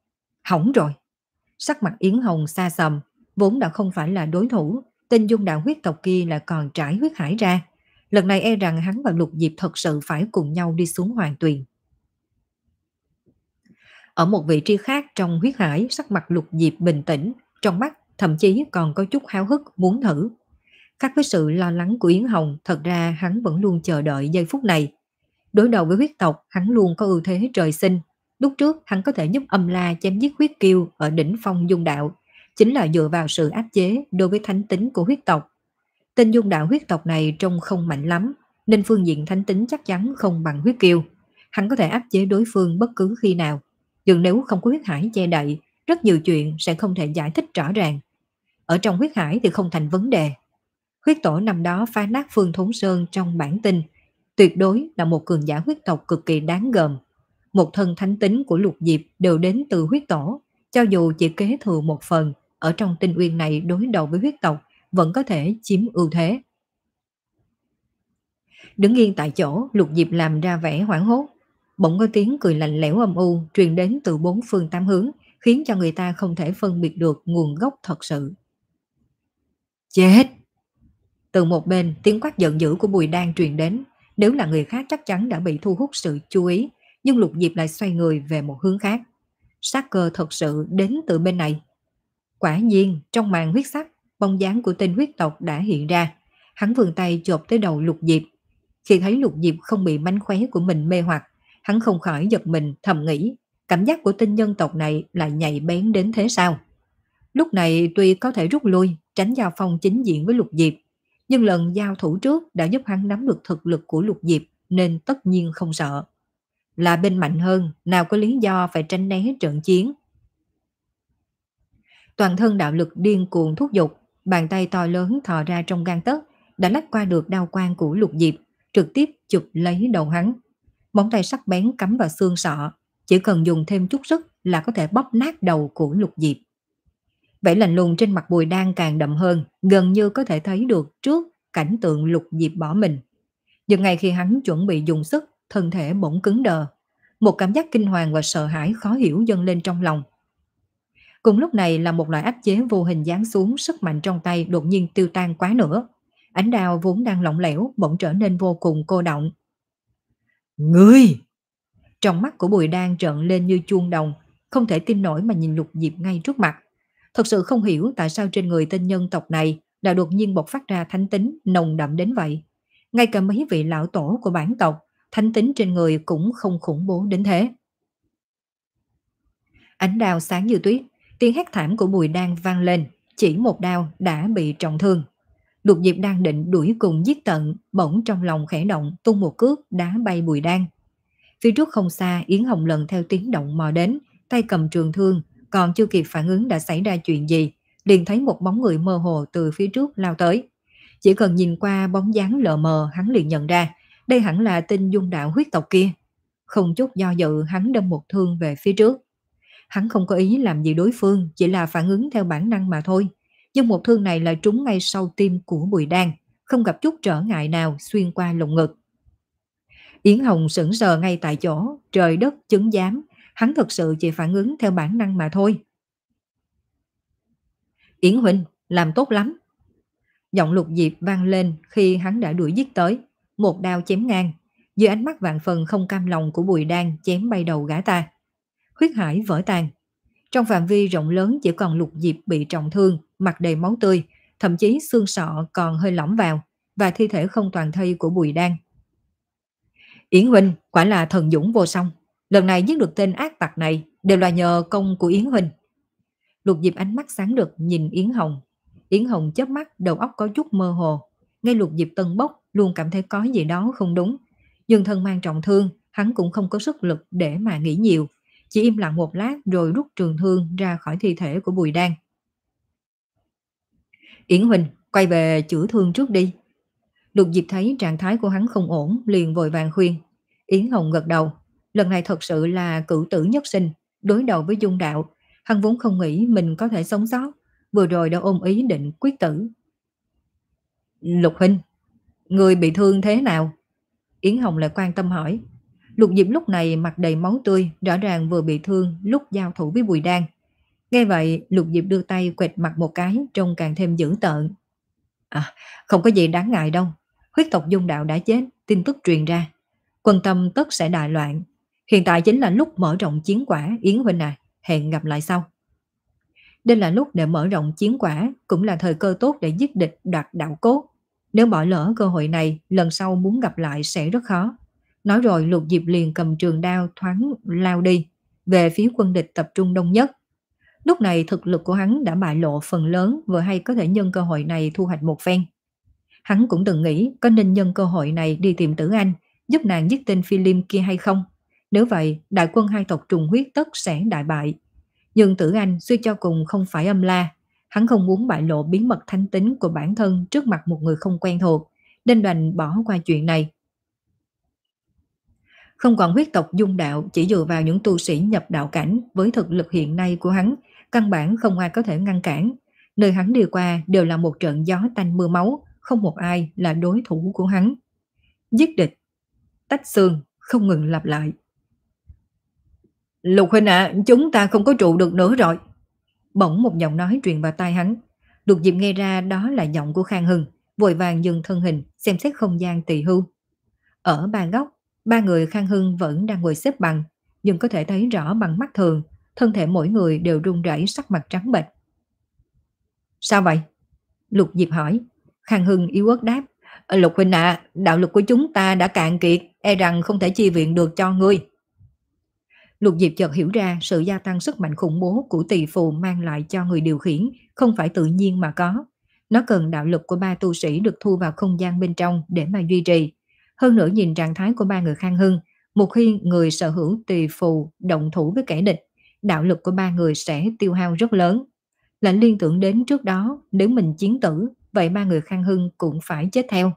Hỏng rồi. Sắc mặt Yến Hồng xa sầm, vốn đã không phải là đối thủ, tên dung đạo huyết tộc kia lại còn trải huyết hải ra. Lần này e rằng hắn và Lục Diệp thật sự phải cùng nhau đi xuống hoàng tuyền. Ở một vị trí khác trong huyết hải, sắc mặt Lục Diệp bình tĩnh, trong mắt thậm chí còn có chút háo hức muốn thử. Khác với sự lo lắng của Yến Hồng, thật ra hắn vẫn luôn chờ đợi giây phút này. Đối đầu với huyết tộc, hắn luôn có ưu thế trời sinh. Lúc trước, hắn có thể giúp Âm La chém giết huyết kiêu ở đỉnh phong dung đạo, chính là dựa vào sự áp chế đối với thánh tính của huyết tộc. Tên dung đạo huyết tộc này trông không mạnh lắm, nên phương diện thánh tính chắc chắn không bằng huyết kiêu. Hắn có thể áp chế đối phương bất cứ khi nào. Nhưng nếu không có huyết hải che đậy, rất nhiều chuyện sẽ không thể giải thích rõ ràng. Ở trong huyết hải thì không thành vấn đề. Huyết tổ năm đó phá nát Phương Thốn Sơn trong bản tin, tuyệt đối là một cường giả huyết tộc cực kỳ đáng gờm. Một thân thánh tính của Lục Diệp đều đến từ huyết tổ, cho dù chỉ kế thừa một phần, ở trong tinh uyên này đối đầu với huyết tộc vẫn có thể chiếm ưu thế. Đứng yên tại chỗ, Lục Diệp làm ra vẻ hoảng hốt. Bỗng có tiếng cười lạnh lẽo âm u truyền đến từ bốn phương tám hướng, khiến cho người ta không thể phân biệt được nguồn gốc thật sự. Chết! Từ một bên, tiếng quát giận dữ của Bùi Đan truyền đến. Nếu là người khác chắc chắn đã bị thu hút sự chú ý, nhưng Lục Diệp lại xoay người về một hướng khác. Sát cơ thật sự đến từ bên này. Quả nhiên, trong màn huyết sắc, bóng dáng của tên huyết tộc đã hiện ra. Hắn vươn tay chộp tới đầu Lục Diệp. Khi thấy Lục Diệp không bị mánh khóe của mình mê hoặc, hắn không khỏi giật mình thầm nghĩ, cảm giác của tên nhân tộc này lại nhạy bén đến thế sao? Lúc này tuy có thể rút lui, tránh giao phong chính diện với Lục Diệp, nhưng lần giao thủ trước đã giúp hắn nắm được thực lực của Lục Diệp nên tất nhiên không sợ. Là bên mạnh hơn, nào có lý do phải tránh né trận chiến. Toàn thân đạo lực điên cuồng thúc giục, bàn tay to lớn thò ra trong gang tấc, đã lách qua được đao quang của Lục Diệp, trực tiếp chụp lấy đầu hắn. Móng tay sắc bén cắm vào xương sọ, chỉ cần dùng thêm chút sức là có thể bóp nát đầu của Lục Diệp. Vẻ lạnh lùng trên mặt Bùi Đan càng đậm hơn, gần như có thể thấy được trước cảnh tượng Lục Diệp bỏ mình. Nhưng ngay khi hắn chuẩn bị dùng sức, thân thể bỗng cứng đờ. Một cảm giác kinh hoàng và sợ hãi khó hiểu dâng lên trong lòng. Cùng lúc này là một loại áp chế vô hình giáng xuống, sức mạnh trong tay đột nhiên tiêu tan quá nữa. Ánh đao vốn đang lỏng lẻo bỗng trở nên vô cùng cô động. Ngươi! Trong mắt của Bùi Đan trợn lên như chuông đồng, không thể tin nổi mà nhìn Lục Diệp ngay trước mặt. Thật sự không hiểu tại sao trên người tên nhân tộc này đã đột nhiên bộc phát ra thánh tính nồng đậm đến vậy. Ngay cả mấy vị lão tổ của bản tộc, thánh tính trên người cũng không khủng bố đến thế. Ánh đao sáng như tuyết, tiếng hét thảm của Bùi Đan vang lên, chỉ một đao đã bị trọng thương. Lục Diệp đang định đuổi cùng giết tận, bỗng trong lòng khẽ động tung một cước đá bay Bùi Đan. Phía trước không xa, Yến Hồng lần theo tiếng động mò đến, tay cầm trường thương, còn chưa kịp phản ứng đã xảy ra chuyện gì, liền thấy một bóng người mơ hồ từ phía trước lao tới. Chỉ cần nhìn qua bóng dáng lờ mờ, hắn liền nhận ra, đây hẳn là tên dung đạo huyết tộc kia. Không chút do dự, hắn đâm một thương về phía trước. Hắn không có ý làm gì đối phương, chỉ là phản ứng theo bản năng mà thôi. Nhưng một thương này lại trúng ngay sau tim của Bùi Đan, không gặp chút trở ngại nào xuyên qua lồng ngực. Yến Hồng sững sờ ngay tại chỗ, trời đất chứng giám, hắn thực sự chỉ phản ứng theo bản năng mà thôi. Yến huynh, làm tốt lắm. Giọng Lục Diệp vang lên khi hắn đã đuổi giết tới, một đao chém ngang, dưới ánh mắt vạn phần không cam lòng của Bùi Đan chém bay đầu gã ta. Huyết hải vỡ tan. Trong phạm vi rộng lớn chỉ còn Lục Diệp bị trọng thương, mặt đầy máu tươi, thậm chí xương sọ còn hơi lõm vào, và thi thể không toàn thây của Bùi Đan. Yến huynh quả là thần dũng vô song, lần này giết được tên ác tặc này đều là nhờ công của Yến huynh. Lục Diệp ánh mắt sáng rực nhìn Yến Hồng. Yến Hồng chớp mắt, đầu óc có chút mơ hồ. Ngay Lục Diệp tân bốc luôn cảm thấy có gì đó không đúng. Nhưng thân mang trọng thương, hắn cũng không có sức lực để mà nghĩ nhiều, chỉ im lặng một lát rồi rút trường thương ra khỏi thi thể của Bùi Đan. Yến huynh, quay về chữa thương trước đi. Lục Diệp thấy trạng thái của hắn không ổn, liền vội vàng khuyên. Yến Hồng gật đầu. Lần này thật sự là cửu tử nhất sinh, đối đầu với dung đạo. Hắn vốn không nghĩ mình có thể sống sót, vừa rồi đã ôm ý định quyết tử. Lục huynh, người bị thương thế nào? Yến Hồng lại quan tâm hỏi. Lục Diệp lúc này mặt đầy máu tươi, rõ ràng vừa bị thương lúc giao thủ với Bùi Đan, Nghe vậy, Lục Diệp đưa tay quẹt mặt một cái, trông càng thêm dữ tợn. À, không có gì đáng ngại đâu. Huyết tộc Dung Đạo đã chết, tin tức truyền ra. Quân tâm tất sẽ đại loạn. Hiện tại chính là lúc mở rộng chiến quả, Yến huynh à. Hẹn gặp lại sau. Đây là lúc để mở rộng chiến quả, cũng là thời cơ tốt để giết địch đoạt đạo cốt. Nếu bỏ lỡ cơ hội này, lần sau muốn gặp lại sẽ rất khó. Nói rồi Lục Diệp liền cầm trường đao thoáng lao đi, về phía quân địch tập trung đông nhất. Lúc này thực lực của hắn đã bại lộ phần lớn, vừa hay có thể nhân cơ hội này thu hoạch một phen. Hắn cũng từng nghĩ có nên nhân cơ hội này đi tìm Tử Anh, giúp nàng giết tên Phi Liêm kia hay không. Nếu vậy, đại quân hai tộc trùng huyết tất sẽ đại bại. Nhưng Tử Anh suy cho cùng không phải âm la. Hắn không muốn bại lộ bí mật thánh tính của bản thân trước mặt một người không quen thuộc, nên đành bỏ qua chuyện này. Không còn huyết tộc Dung Đạo, chỉ dựa vào những tu sĩ nhập đạo cảnh với thực lực hiện nay của hắn, căn bản không ai có thể ngăn cản. Nơi hắn đi qua đều là một trận gió tanh mưa máu, không một ai là đối thủ của hắn. Giết địch, tách xương, không ngừng lặp lại. Lục huynh ạ, chúng ta không có trụ được nữa rồi. Bỗng một giọng nói truyền vào tai hắn. Lục Diệp nghe ra đó là giọng của Khang Hưng, vội vàng dừng thân hình, xem xét không gian tỳ hưu. Ở ba góc, ba người Khang Hưng vẫn đang ngồi xếp bằng, nhưng có thể thấy rõ bằng mắt thường, thân thể mỗi người đều run rẩy, sắc mặt trắng bệch. Sao vậy? Lục Diệp hỏi. Khang Hưng yếu ớt đáp. Lục huynh ạ, đạo lực của chúng ta đã cạn kiệt, e rằng không thể chi viện được cho ngươi. Lục Diệp chợt hiểu ra sự gia tăng sức mạnh khủng bố của tỳ phù mang lại cho người điều khiển không phải tự nhiên mà có. Nó cần đạo lực của ba tu sĩ được thu vào không gian bên trong để mà duy trì. Hơn nữa nhìn trạng thái của ba người Khang Hưng, một khi người sở hữu tỳ phù động thủ với kẻ địch, đạo lực của ba người sẽ tiêu hao rất lớn. Lạnh liên tưởng đến trước đó, nếu mình chiến tử, vậy ba người Khang Hưng cũng phải chết theo.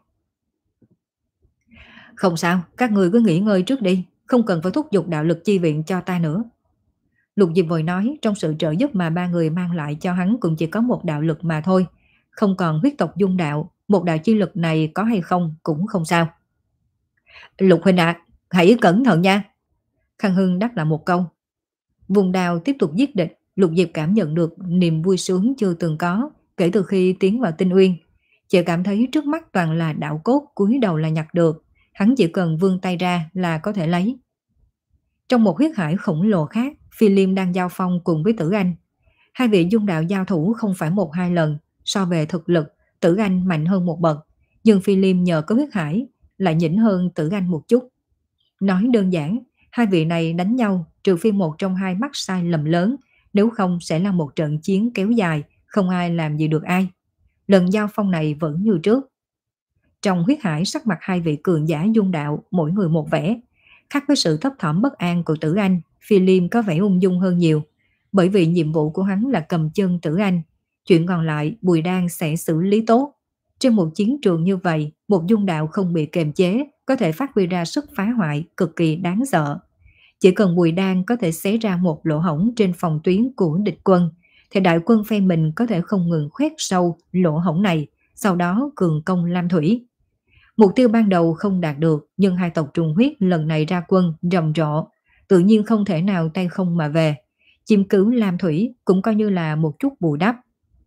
Không sao, các người cứ nghỉ ngơi trước đi, không cần phải thúc giục đạo lực chi viện cho ta nữa. Lục Diệp vội nói, trong sự trợ giúp mà ba người mang lại cho hắn cũng chỉ có một đạo lực mà thôi. Không còn huyết tộc Dung Đạo, một đạo chi lực này có hay không cũng không sao. Lục huynh ạ, hãy cẩn thận nha. Khang Hưng đáp lại một câu. Vùng đào tiếp tục giết địch, Lục Diệp cảm nhận được niềm vui sướng chưa từng có kể từ khi tiến vào Tinh Uyên. Chỉ cảm thấy trước mắt toàn là đạo cốt, cúi đầu là nhặt được, hắn chỉ cần vươn tay ra là có thể lấy. Trong một huyết hải khổng lồ khác, Phi Liêm đang giao phong cùng với Tử Anh. Hai vị Dung Đạo giao thủ không phải một hai lần, so về thực lực, Tử Anh mạnh hơn một bậc, nhưng Phi Liêm nhờ có huyết hải lại nhỉnh hơn Tử Anh một chút. Nói đơn giản, hai vị này đánh nhau trừ phi một trong hai mắc sai lầm lớn, nếu không sẽ là một trận chiến kéo dài, không ai làm gì được ai. Lần giao phong này vẫn như trước. Trong huyết hải sắc mặt hai vị cường giả Dung Đạo mỗi người một vẻ. Khác với sự thấp thỏm bất an của Tử Anh, Phi Liêm có vẻ ung dung hơn nhiều. Bởi vì nhiệm vụ của hắn là cầm chân Tử Anh. Chuyện còn lại Bùi Đan sẽ xử lý tốt. Trên một chiến trường như vậy, một Dung Đạo không bị kềm chế có thể phát huy ra sức phá hoại cực kỳ đáng sợ. Chỉ cần Bùi Đan có thể xé ra một lỗ hổng trên phòng tuyến của địch quân, thì đại quân phe mình có thể không ngừng khoét sâu lỗ hổng này, sau đó cường công Lam Thủy. Mục tiêu ban đầu không đạt được, nhưng hai tộc trùng huyết lần này ra quân rầm rộ, tự nhiên không thể nào tay không mà về. Chiếm cứ Lam Thủy cũng coi như là một chút bù đắp.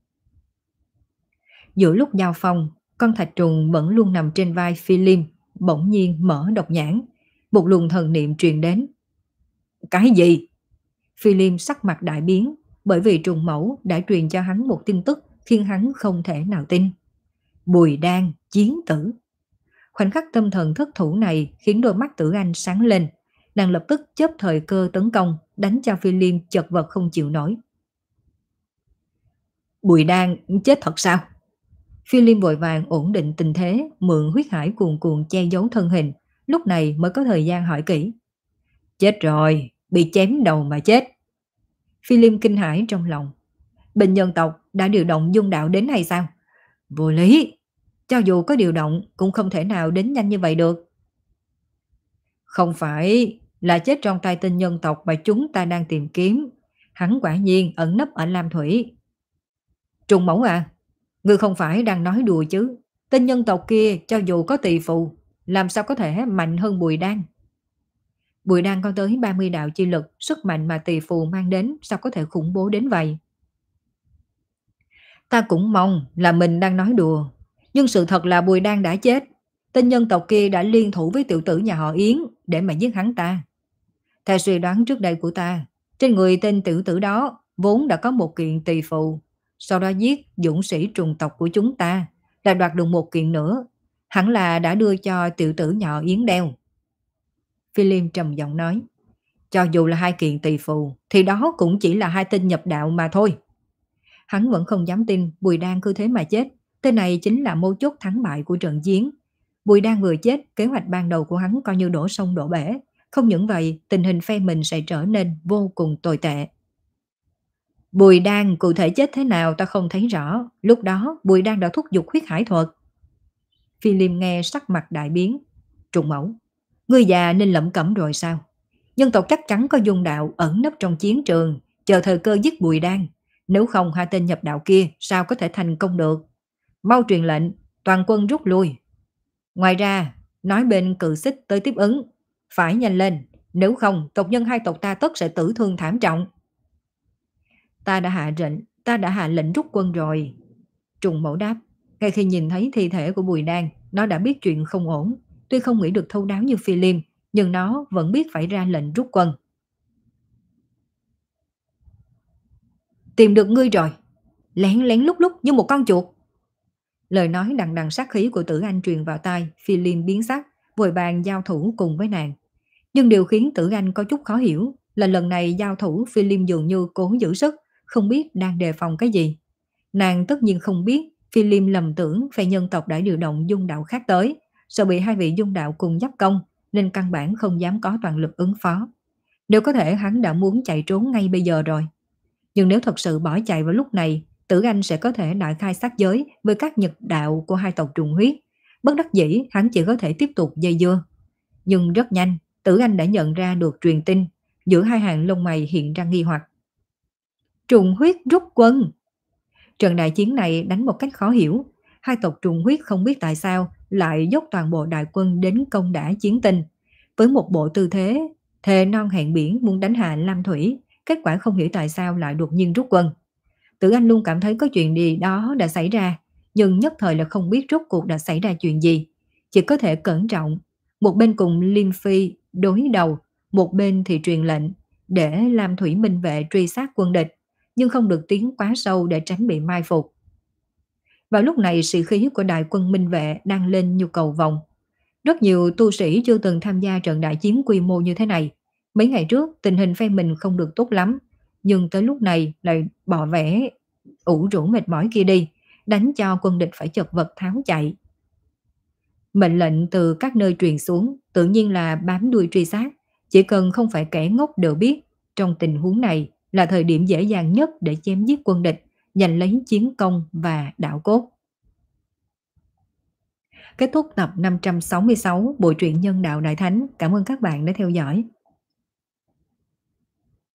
Giữa lúc giao phong, con thạch trùng vẫn luôn nằm trên vai Phi Liêm, bỗng nhiên mở độc nhãn. Một luồng thần niệm truyền đến. Cái gì? Phi Liêm sắc mặt đại biến, bởi vì trùng mẫu đã truyền cho hắn một tin tức khiến hắn không thể nào tin. Bùi Đan, chiến tử. Khoảnh khắc tâm thần thất thủ này khiến đôi mắt Tử Anh sáng lên. Nàng lập tức chớp thời cơ tấn công, đánh cho Phi Liêm chật vật không chịu nổi. Bùi Đan chết thật sao? Phi Liêm vội vàng ổn định tình thế, mượn huyết hải cuồn cuộn che giấu thân hình, lúc này mới có thời gian hỏi kỹ. Chết rồi, bị chém đầu mà chết. Phi Liêm kinh hãi trong lòng. Bên nhân tộc đã điều động Dung Đạo đến hay sao? Vô lý, cho dù có điều động cũng không thể nào đến nhanh như vậy được. Không phải là chết trong tay tên nhân tộc mà chúng ta đang tìm kiếm. Hắn quả nhiên ẩn nấp ở Lam Thủy. Trùng mẫu à, ngươi không phải đang nói đùa chứ? Tên nhân tộc kia cho dù có tỳ phù, làm sao có thể mạnh hơn Bùi Đan? Bùi Đăng có tới ba mươi đạo chi lực, sức mạnh mà Tỳ Phù mang đến sao có thể khủng bố đến vậy? Ta cũng mong là mình đang nói đùa, nhưng sự thật là Bùi Đăng đã chết. Tên nhân tộc kia đã liên thủ với tiểu tử nhà họ Yến để mà giết hắn ta. Theo suy đoán trước đây của ta, trên người tên tiểu tử đó vốn đã có một kiện Tỳ Phù, sau đó giết dũng sĩ trùng tộc của chúng ta, lại đoạt được một kiện nữa, hẳn là đã đưa cho tiểu tử nhỏ Yến đeo. Philip trầm giọng nói, cho dù là hai kiện Tỳ Phù thì đó cũng chỉ là hai tên nhập đạo mà thôi. Hắn vẫn không dám tin Bùi Đan cứ thế mà chết. Tên này chính là mấu chốt thắng bại của trận chiến. Bùi Đan vừa chết, kế hoạch ban đầu của hắn coi như đổ sông đổ bể. Không những vậy, tình hình phe mình sẽ trở nên vô cùng tồi tệ. Bùi Đan cụ thể chết thế nào ta không thấy rõ. Lúc đó Bùi Đan đã thúc giục huyết hải thuật. Phi Liêm nghe sắc mặt đại biến. Trùng Mẫu, ngươi già nên lẩm cẩm rồi sao? Nhân tộc chắc chắn có dung đạo ẩn nấp trong chiến trường, chờ thời cơ giết Bùi Đan. Nếu không hai tên nhập đạo kia sao có thể thành công được? Mau truyền lệnh, toàn quân rút lui. Ngoài ra, nói bên Cự Xích tới tiếp ứng. Phải nhanh lên, nếu không tộc nhân hai tộc ta tất sẽ tử thương thảm trọng. Ta đã hạ lệnh, ta đã hạ lệnh rút quân rồi. Trùng Mẫu đáp, ngay khi nhìn thấy thi thể của Bùi Đan, nó đã biết chuyện không ổn. Tuy không nghĩ được thấu đáo như Phi Liêm, nhưng nó vẫn biết phải ra lệnh rút quân. Tìm được ngươi rồi. Lén lén lúc lúc như một con chuột. Lời nói đằng đằng sát khí của Tử Anh truyền vào tai, Phi Liêm biến sắc, vội vàng giao thủ cùng với nàng. Nhưng điều khiến Tử Anh có chút khó hiểu là lần này giao thủ Phi Liêm dường như cố giữ sức, không biết đang đề phòng cái gì. Nàng tất nhiên không biết Phi Liêm lầm tưởng phe nhân tộc đã điều động dung đạo khác tới, sợ bị hai vị dung đạo cùng giáp công, nên căn bản không dám có toàn lực ứng phó. Nếu có thể hắn đã muốn chạy trốn ngay bây giờ rồi. Nhưng nếu thật sự bỏ chạy vào lúc này, Tử Anh sẽ có thể đại khai sát giới với các nhật đạo của hai tộc trùng huyết. Bất đắc dĩ, hắn chỉ có thể tiếp tục dây dưa. Nhưng rất nhanh, Tử Anh đã nhận ra được truyền tin, giữa hai hàng lông mày hiện ra nghi hoặc. Trùng huyết rút quân. Trận đại chiến này đánh một cách khó hiểu. Hai tộc trùng huyết không biết tại sao lại dốc toàn bộ đại quân đến công đả chiến tinh. Với một bộ tư thế, thề non hẹn biển muốn đánh hạ Lam Thủy, kết quả không hiểu tại sao lại đột nhiên rút quân. Tử Anh luôn cảm thấy có chuyện gì đó đã xảy ra, nhưng nhất thời là không biết rốt cuộc đã xảy ra chuyện gì. Chỉ có thể cẩn trọng, một bên cùng Liêm Phi đối đầu, một bên thì truyền lệnh để Lam Thủy Minh Vệ truy sát quân địch, nhưng không được tiến quá sâu để tránh bị mai phục. Vào lúc này sĩ khí của đại quân Minh Vệ đang lên như cầu vồng. Rất nhiều tu sĩ chưa từng tham gia trận đại chiến quy mô như thế này. Mấy ngày trước tình hình phe mình không được tốt lắm, nhưng tới lúc này lại bỏ vẻ ủ rũ mệt mỏi kia đi, đánh cho quân địch phải chật vật tháo chạy. Mệnh lệnh từ các nơi truyền xuống, tự nhiên là bám đuôi truy sát, chỉ cần không phải kẻ ngốc đều biết, trong tình huống này là thời điểm dễ dàng nhất để chém giết quân địch, giành lấy chiến công và đạo cốt. Kết thúc tập năm trăm sáu mươi sáu Bộ truyện Nhân Đạo Đại Thánh. Cảm ơn các bạn đã theo dõi.